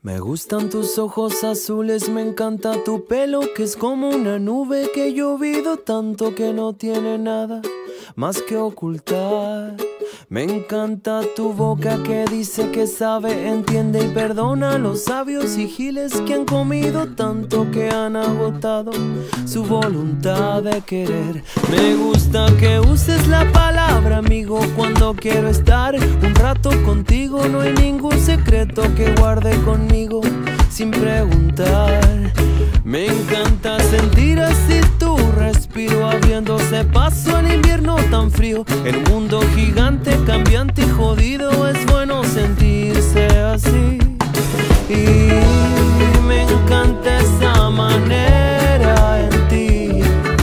Me gustan tus ojos azules, me encanta tu pelo que es como una nube que he llovido tanto que no tiene nada más que ocultar. Me encanta tu boca que dice que sabe, entiende y perdona a los sabios y giles que han comido tanto que han agotado su voluntad de querer. Me gusta que uses la palabra amigo cuando quiero estar un rato contigo. No hay ningún secreto que guarde conmigo sin preguntar. Me encanta sentir así tu respiro abriéndose paso al invierno tan frío. En un mundo gigante, cambiante y jodido es bueno sentirse así. Y me encanta esa manera en ti.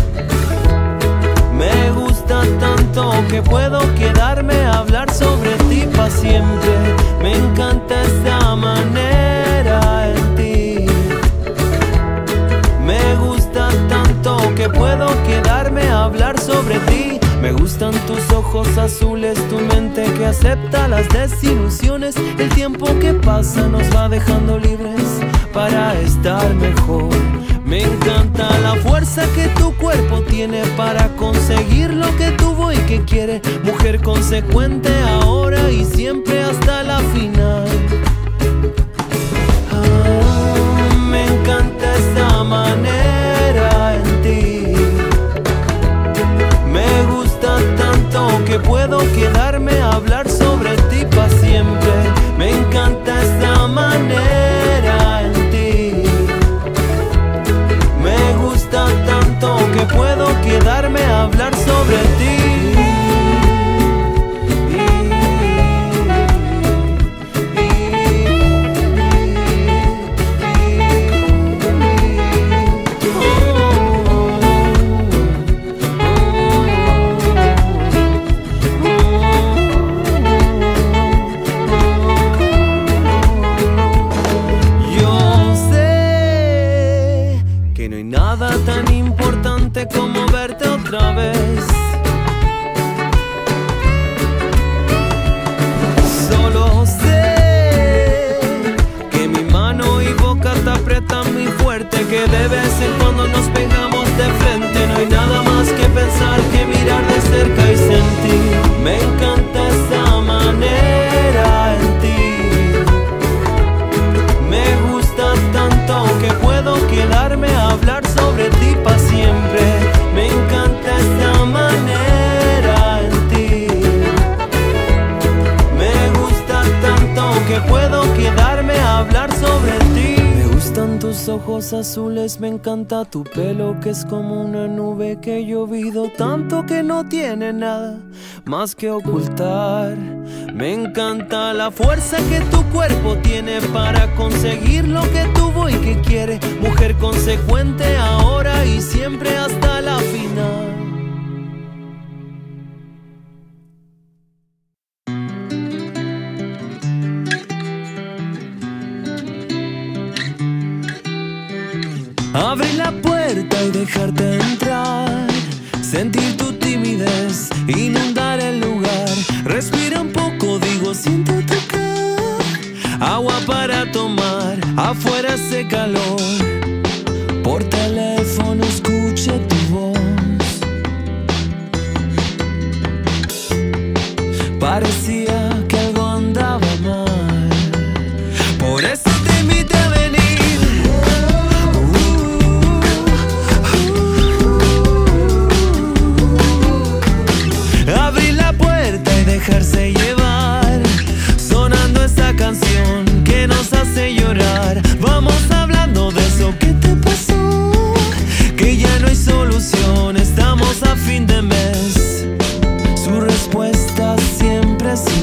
Me gusta tanto que puedo quedarme a hablar sobre ti pa' siempre. Me encanta esa manera en ti. Me gusta tanto que puedo quedarme a hablar sobre ti. Me gustan tus ojos azules, tu mente que acepta las desilusiones. El tiempo que pasa nos va dejando libres para estar mejor. Me encanta la fuerza que tu cuerpo tiene para conseguir lo que tuvo y que quiere. Mujer consecuente ahora y siempre hasta la final. Me encanta esa manera en ti. Me gusta tanto que puedo quedarme a hablar sobre ti pa' siempre. Me encanta esa manera en ti. Me gusta tanto que puedo quedarme a hablar sobre ti. Nada tan importante como verte otra vez. Solo sé que mi mano y boca te aprietan muy fuerte, que de vez en cuando nos pegamos de frente. No hay nada más que pensar que mirar de cerca y sentir. Me encanta esa manera en ti. Me gusta tanto que puedo quedarme a hablar sobre ti pa' siempre. Me encanta esa manera en ti. Me gusta tanto que puedo quedarme a hablar sobre ti. Me gustan tus ojos azules, me encanta tu pelo que es como una nube que he llovido tanto que no tiene nada más que ocultar. Me encanta la fuerza que tu cuerpo tiene para conseguir lo que tuvo y que quiere. Mujer consecuente ahora y siempre hasta la final. Abrir la puerta y dejarte entrar, sentir tu timidez, inundar el lugar. Respira un poco, digo, siento tocar. Agua para tomar, afuera hace calor. Por teléfono escuché tu voz. Parecía que algo andaba mal. Por eso te invité a venir. Abrir la puerta y dejarse llevar, sonando esa canción que nos hace llorar. Vamos hablando de eso que te pasó, que ya no hay solución, estamos a fin de mes. Su respuesta siempre es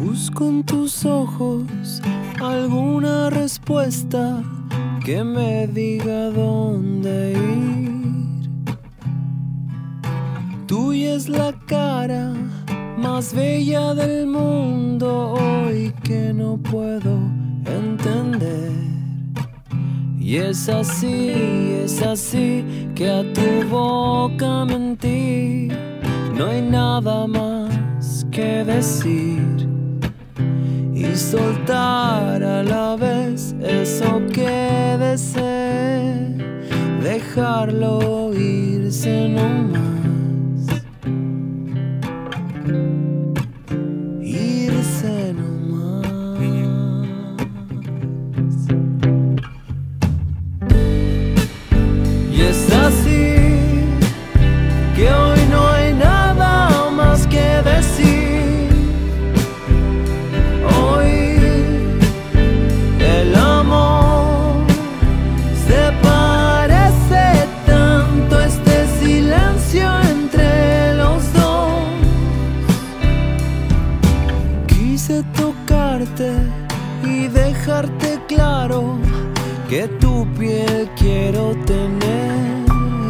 Busco en tus ojos alguna respuesta que me diga dónde ir. Tuya es la cara más bella del mundo hoy que no puedo entender. Y es así que a tu boca mentí. No hay nada más que decir y soltar a la vez eso que desee, dejarlo irse nomás, irse nomás. Y es así que hoy no hay nada más que decir. Y dejarte claro que tu piel quiero tener.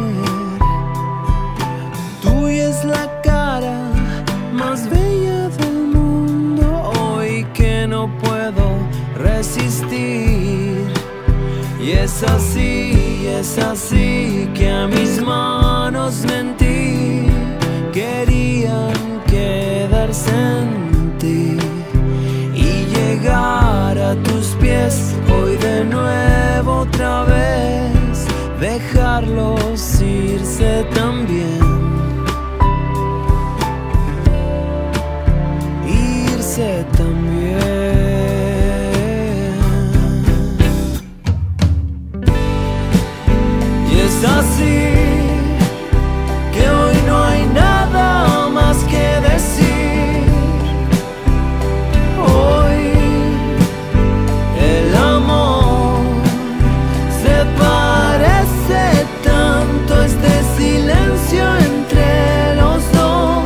Tuya es la cara más bella del mundo hoy que no puedo resistir. Y es así que a mis manos mentí, querían quedarse en ti. Llegar a tus pies hoy de nuevo otra vez, dejarlos irse también, irse también. Y es así que hoy no hay nada más que decir. Silencio entre los dos.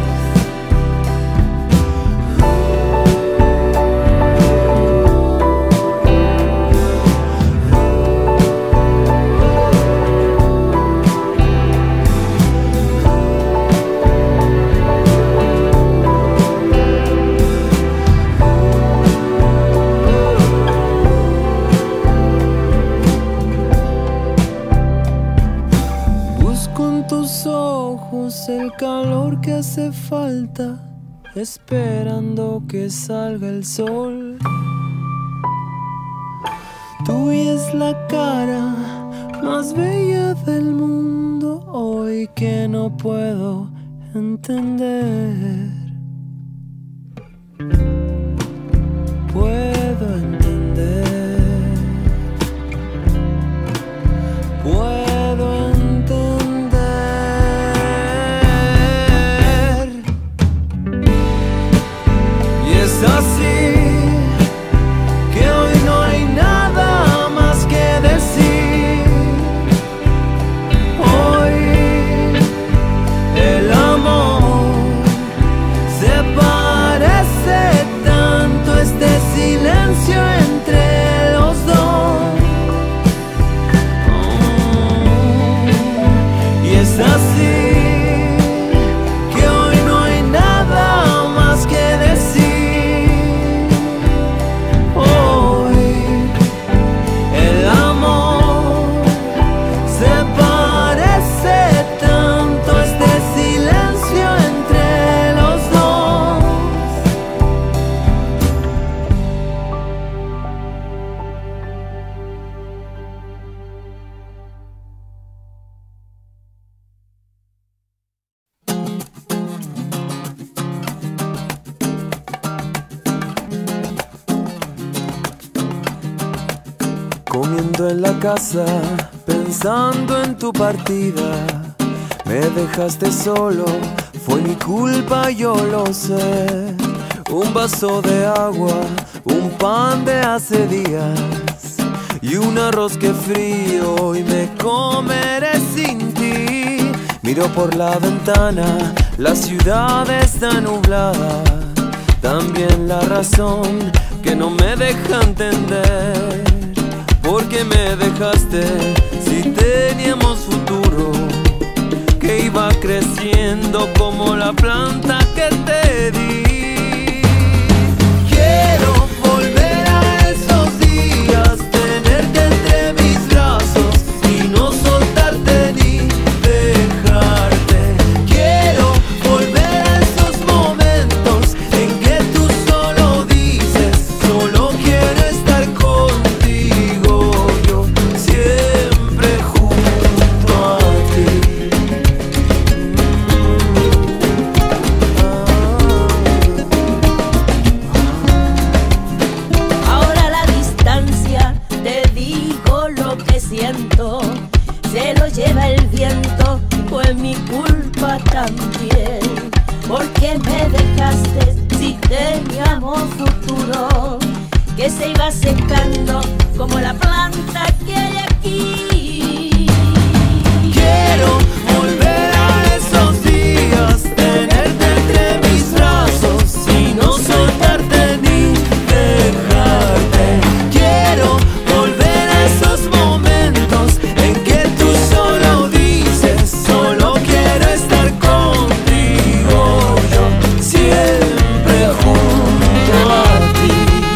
El calor que hace falta, esperando que salga el sol. Tuya es la cara más bella del mundo hoy que no puedo entender. Puedo entender. Puedo entender. Es así que hoy no hay nada más que decir. Hoy el amor se parece tanto, este silencio entre los dos. Y es así que hoy no hay nada más que decir. Comiendo en la casa, pensando en tu partida. Me dejaste solo, fue mi culpa, yo lo sé. Un vaso de agua, un pan de hace días y un arroz que frío y me comeré sin ti. Miro por la ventana, la ciudad está nublada. también la razón que no me deja entender por qué me dejaste si teníamos futuro, que iba creciendo como la planta que te di. Quiero volver a esos días, tenerte entre mis brazos y no soltarte ni dejarte. Quiero volver a esos momentos en que tú solo dices, solo quiero estar contigo, yo siempre junto a ti. Ahora a la distancia te digo lo que siento, se lo lleva el viento, fue mi culpa también. ¿Por qué me dejaste si teníamos futuro? Que se iba secando como la planta que hay aquí. Quiero volver a esos días, tenerte entre mis brazos y no soltarte ni dejarte. Quiero volver a esos momentos en que tú solo dices, solo quiero estar contigo, yo siempre junto a ti.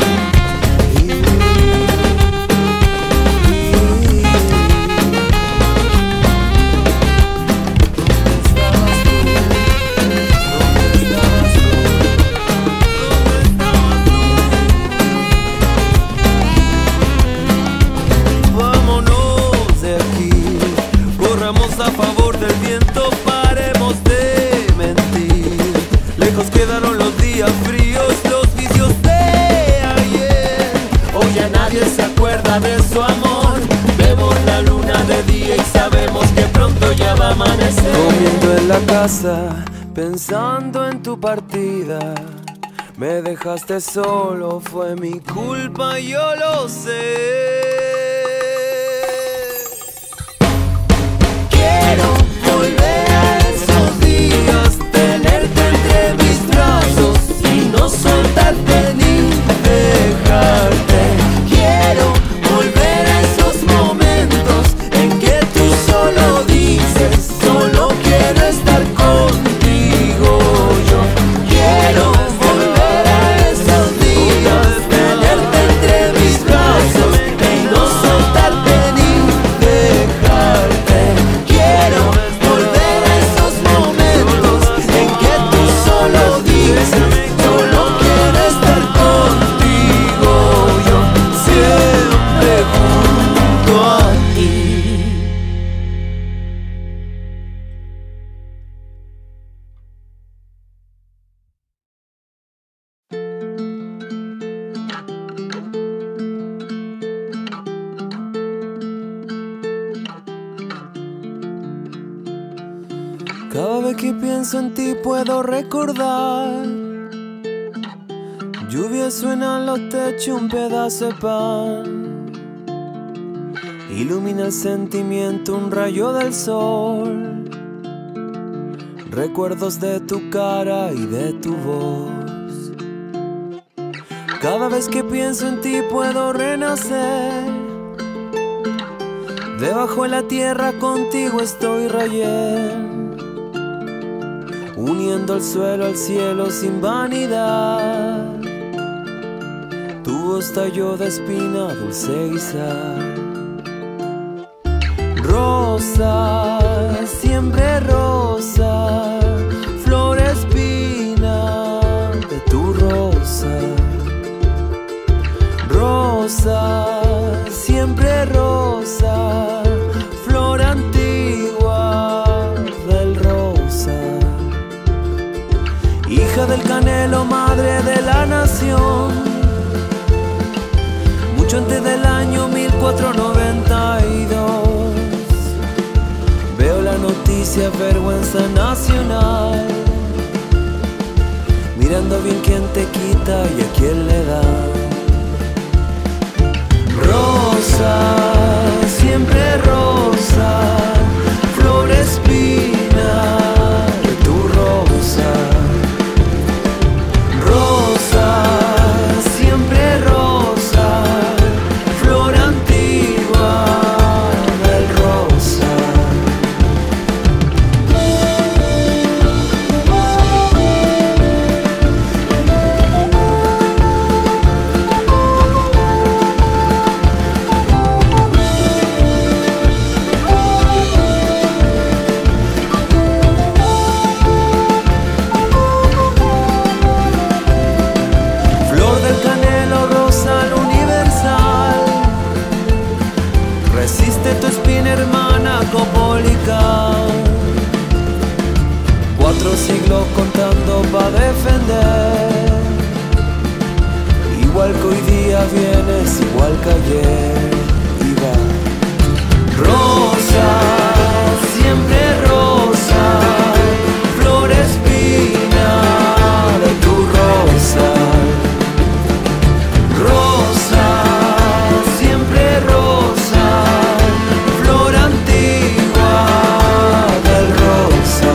Vámonos de aquí, corramos a favor del viento, paremos de mentir. Lejos quedaron los días fríos, los vicios de ayer. Hoy ya nadie se acuerda de su amor. Vemos la luna de día y sabemos que pronto ya va a amanecer. Comiendo en la casa, pensando en tu partida. Me dejaste solo, fue mi culpa, yo lo sé. Quiero volver a esos días, tenerte entre mis brazos y no soltarte ni dejarte. Quiero volver a esos momentos en que tú solo dices, solo quiero estar contigo, yo quiero volver a esos días, tenerte entre mis brazos y no soltarte ni dejarte. Quiero volver a esos momentos en que tú solo dices, solo quiero estar contigo, yo siempre junto a ti. Cada vez que pienso en ti puedo recordar. Lluvia suena en los techos, un pedazo de pan. Ilumina el sentimiento, un rayo del sol. Recuerdos de tu cara y de tu voz. Cada vez que pienso en ti puedo renacer. Debajo de la tierra contigo estoy rayén, uniendo el suelo al cielo sin vanidad. Tu voz talló de espina dulce guisar. Rosa, siempre rosa, flor espina de tu rosa. Rosa, siempre rosa, flor antigua del rosa. Hija del canelo, madre de la nación. Mucho antes del año 1492 veo la noticia, vergüenza nacional. Mirando bien quién te quita y a quién le da. Rosa, siempre rosa, flor espina de tu rosa. Rosa, a defender. Igual que hoy día vienes, igual que ayer iba. Rosa, siempre rosa, flor espina de tu rosa. Rosa, siempre rosa, flor antigua del rosa.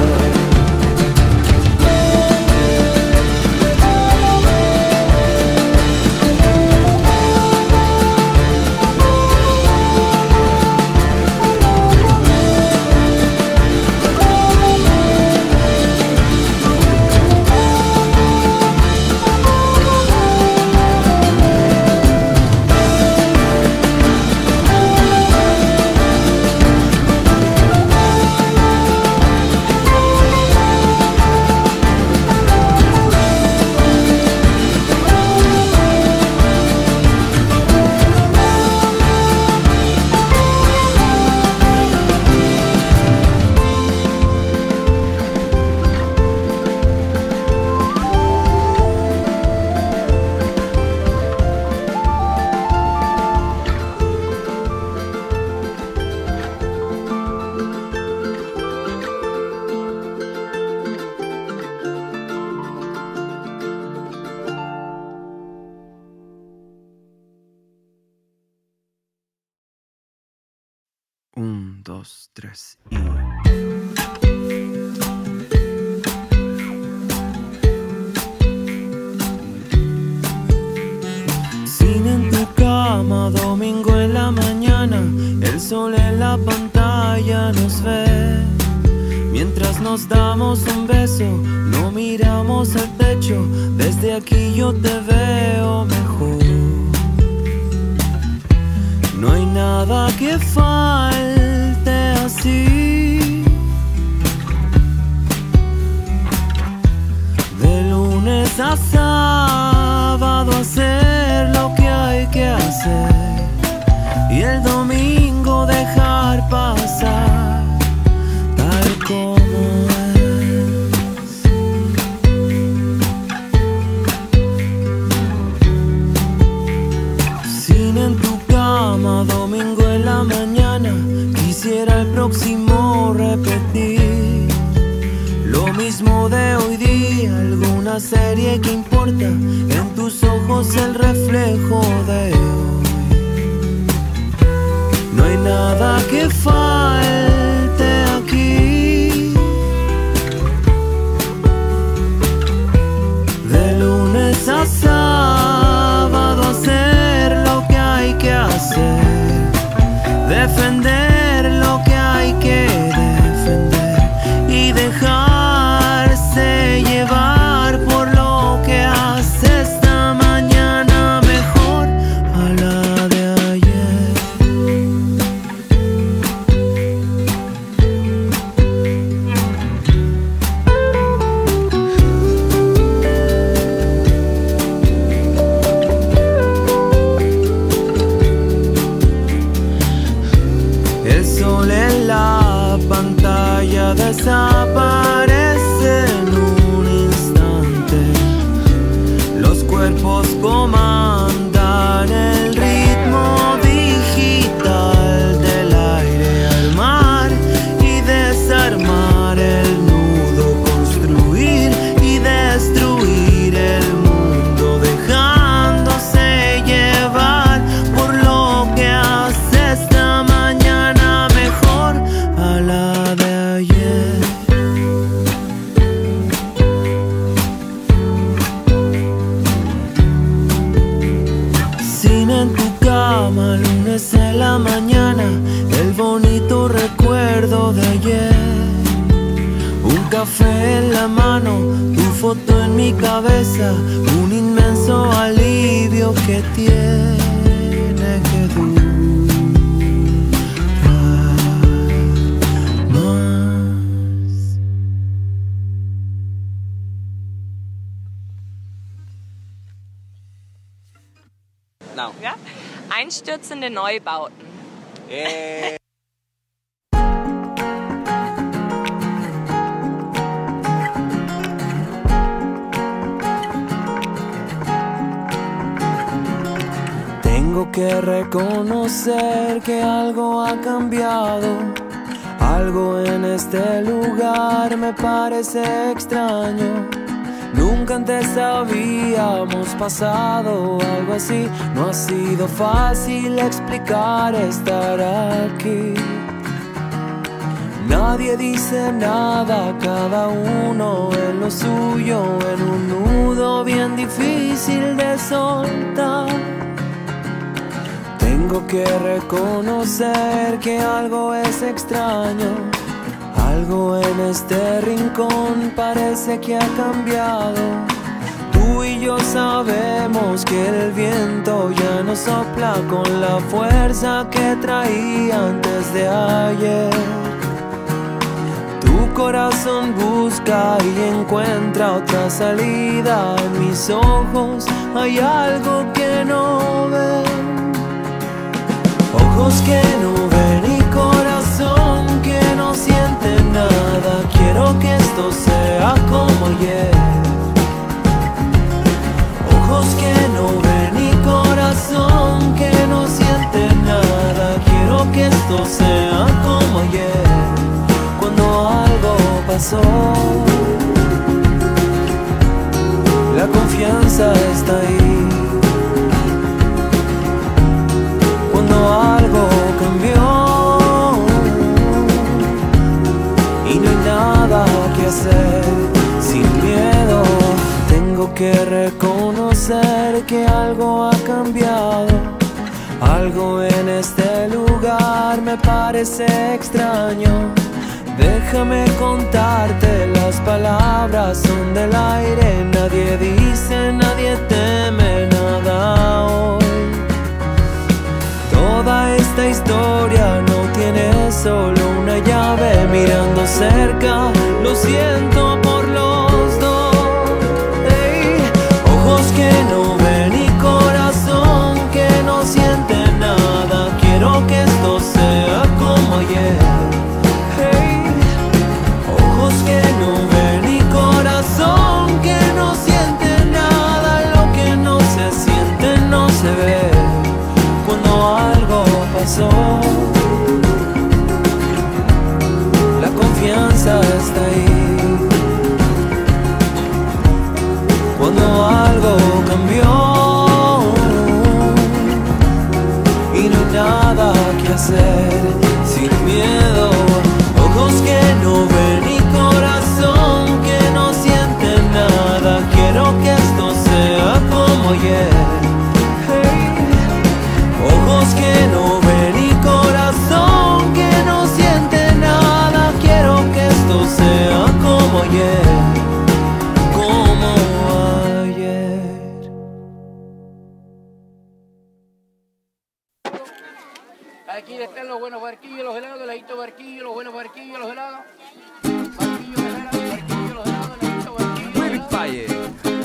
Un, dos, tres y... Cine en tu cama, domingo en la mañana, el sol en la pantalla nos ve. Mientras nos damos un beso, no miramos al techo, desde aquí yo te veo mejor. No hay nada que falte así. De lunes a sábado hacer lo que hay que hacer y el domingo dejar pasar tal como es. Cine en tu cama, domingo en la mañana, quisiera el próximo repetir lo mismo de hoy día, alguna serie que importa, en tus ojos el reflejo de hoy. No hay nada que falte aquí. De lunes a sábado hacer lo que hay que hacer, defender lo que hay que defender y dejarse llevar por lo que hace esta mañana mejor a la de ayer. El sol en la pantalla desaparece en un instante. Los cuerpos comandan el ritmo digital del aire al mar y desarmar el nudo, construir y destruir el mundo, dejándose llevar por lo que hace esta mañana mejor a la de ayer. Cine en tu cama, lunes en la mañana, el bonito recuerdo de ayer. Un café en la mano, tu foto en mi cabeza, un inmenso alivio que tiene que durar más. Now. Ja? Einstürzende Neubauten. Tengo que reconocer que algo ha cambiado. Algo en este lugar me parece extraño. Nunca antes habíamos pasado algo así. No ha sido fácil explicar estar aquí. Nadie dice nada, cada uno en lo suyo, en un nudo bien difícil de soltar. Tengo que reconocer que algo es extraño. Algo en este rincón parece que ha cambiado. Tú y yo sabemos que el viento ya no sopla con la fuerza que traía antes de ayer. Tu corazón busca y encuentra otra salida. En mis ojos hay algo que no ven. Ojos que no ven y corazón que no siente nada. Quiero que esto sea como ayer. Ojos que no ven y corazón que no siente nada. Quiero que esto sea como ayer, cuando algo pasó. La confianza está ahí. Cuando algo cambió y no hay nada que hacer, sin miedo. Tengo que reconocer que algo ha cambiado. Algo en este lugar me parece extraño. Déjame contarte, las palabras son del aire. Nadie dice, nadie teme nada hoy. Toda esta historia no tiene solo una llave. Mirando cerca, lo siento por los dos. Hey, ojos que no ven y corazón que no siente nada. Quiero que esto sea como ayer. Hey, ojos que no ven y corazón que no siente nada. Lo que no se siente no se ve. Cuando algo pasó, la confianza está ahí. Cuando algo cambió y no hay nada que hacer, sin miedo. Ojos que no ven y corazón que no siente nada. Quiero que esto sea como ayer. Ojos que no ven y corazón que no siente nada. Quiero que esto sea como ayer, como ayer. Aquí están los buenos barquillos, los helados, ladito barquillo, los buenos barquillos, los helados. Barquillo, los helados, ladito barquillo.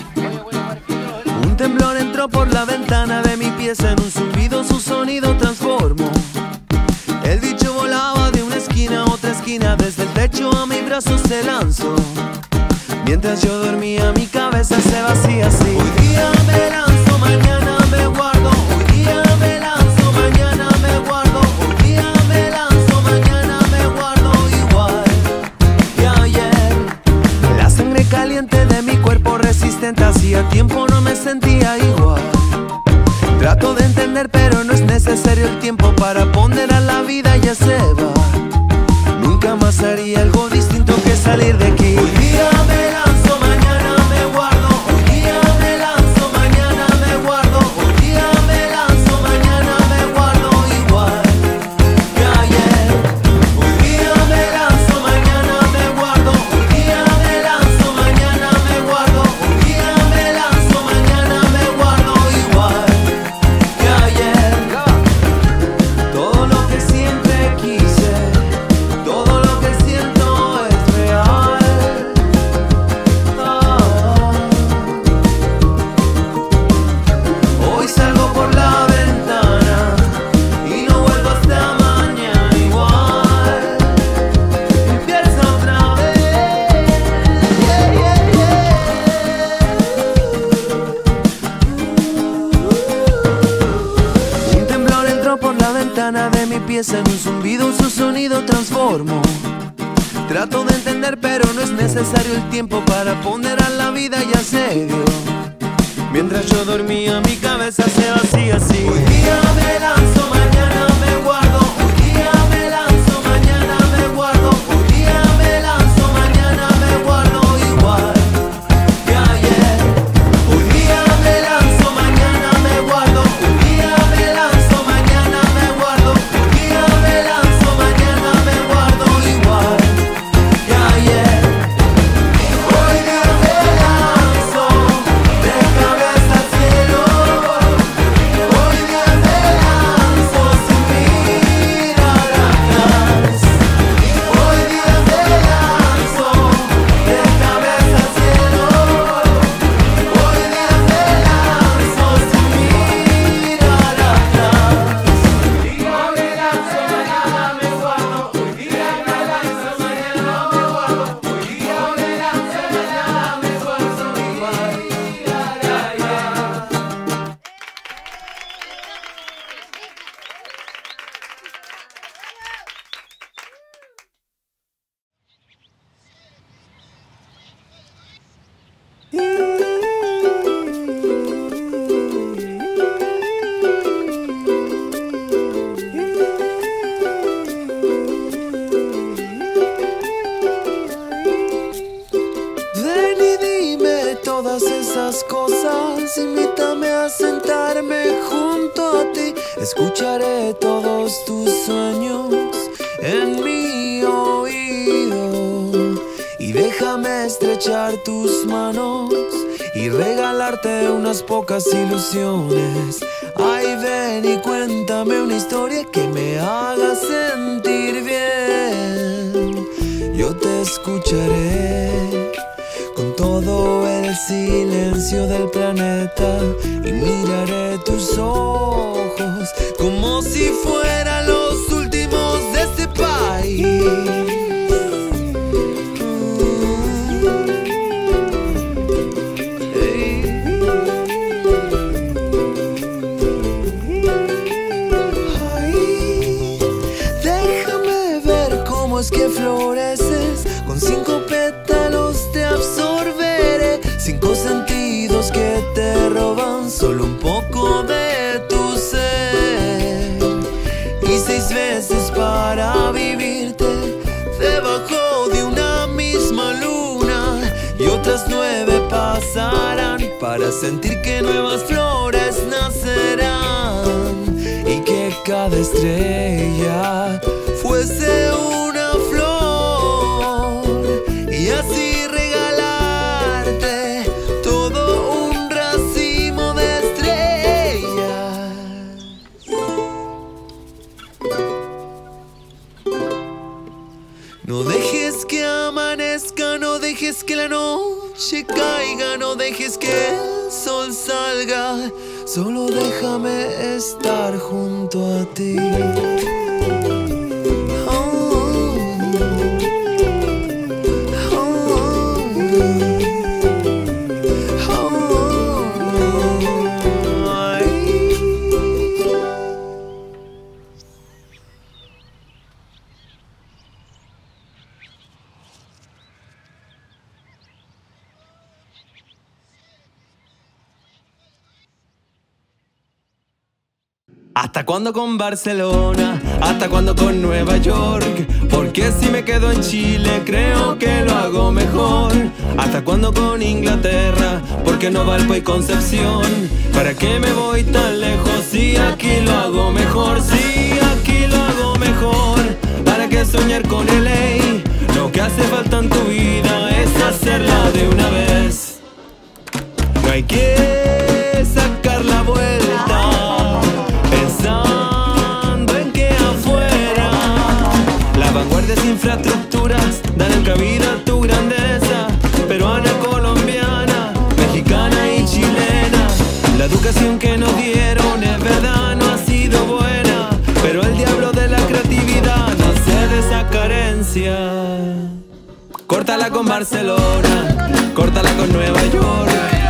Un temblor entró por la ventana de mi pieza. En un zumbido su sonido transformó. El bicho volaba de una esquina a otra esquina. Desde el techo a mi brazo se lanzó. Mientras yo dormía mi cabeza se vacía así. Hoy día me lanzo, mañana me guardo. Hoy día me lanzo, mañana me guardo. Hoy día me lanzo, mañana me guardo igual que ayer. La sangre caliente de mi cuerpo resistente. Hacía tiempo no me sentía igual. Trato de entender pero no es necesario el tiempo para ponderar la vida, ya se va. Nunca más haría algo distinto que salir de aquí. Hoy día me lanzo, mañana me guardo. Hoy día me lanzo, mañana me guardo. Hoy día me lanzo, mañana me guardo igual que ayer. Hoy día me lanzo, mañana me guardo. Hoy día me lanzo, mañana me guardo. Hoy día me lanzo, mañana me guardo igual que ayer. Todo lo que siempre quise, todo lo que siento es real. empieza en un zumbido, su sonido transformo. Trato de entender, pero no es necesario el tiempo para ponderar la vida y asedio. Mientras yo dormía, mi cabeza se vacía así. Hoy día me lanzo, mañana me guardo. Hoy día me lanzo, mañana me guardo. Hoy día me lanzo, mañana me guardo igual que ayer. Hoy día me lanzo, mañana me guardo. Hoy día me lanzo, mañana me guardo. Hoy día me lanzo, mañana me guardo igual que ayer. Hoy día me lanzo de cabeza al cielo. Hoy día me lanzo sin mirar atrás. Hoy día me lanzo de cabeza al cielo. Hoy día me lanzo sin mirar atrás. Hoy día me lanzo, mañana me guardo. Hoy día me lanzo, mañana me guardo. Hoy día me lanzo, mañana me guardo igual que ayer. Ven y dime todas esas cosas, invítame a sentarme junto a ti. Escucharé todos tus sueños en mi oído y déjame estrechar tus manos y regalarte unas pocas ilusiones. Ay, ven y cuéntame una historia que me haga sentir bien. Yo te escucharé con todo el silencio del planeta y miraré tus ojos como si fueran los últimos de este país. Ay, déjame ver cómo es que floreces. Con 5 pétalos te absorberé, 5 sentidos que te roban solo un poco de tu ser. Y 6 veces para vivirte debajo de una misma luna. Y otras 9 pasarán para sentir que nuevas flores nacerán. Y que cada estrella fuese una flor. Y así regalarte todo un racimo de estrellas. No dejes que amanezca, no dejes que la noche caiga, no dejes que el sol salga, solo déjame estar junto a ti. ¿Hasta cuándo con Barcelona? ¿Hasta cuándo con Nueva York? Porque si me quedo en Chile creo que lo hago mejor. ¿Hasta cuándo con Inglaterra? Porque no Valpo y Concepción. ¿Para qué me voy tan lejos si aquí lo hago mejor? Si aquí lo hago mejor. ¿Para qué soñar con LA? Lo que hace falta en tu vida es hacerla de una vez. No hay que sacar la vuelta pensando en que afuera las vanguardias infraestructuras dan cabida a tu grandeza. Peruana, colombiana, mexicana y chilena. La educación que nos dieron es verdad, no ha sido buena, pero el diablo de la creatividad nace de esa carencia. Córtala con Barcelona, córtala con Nueva York.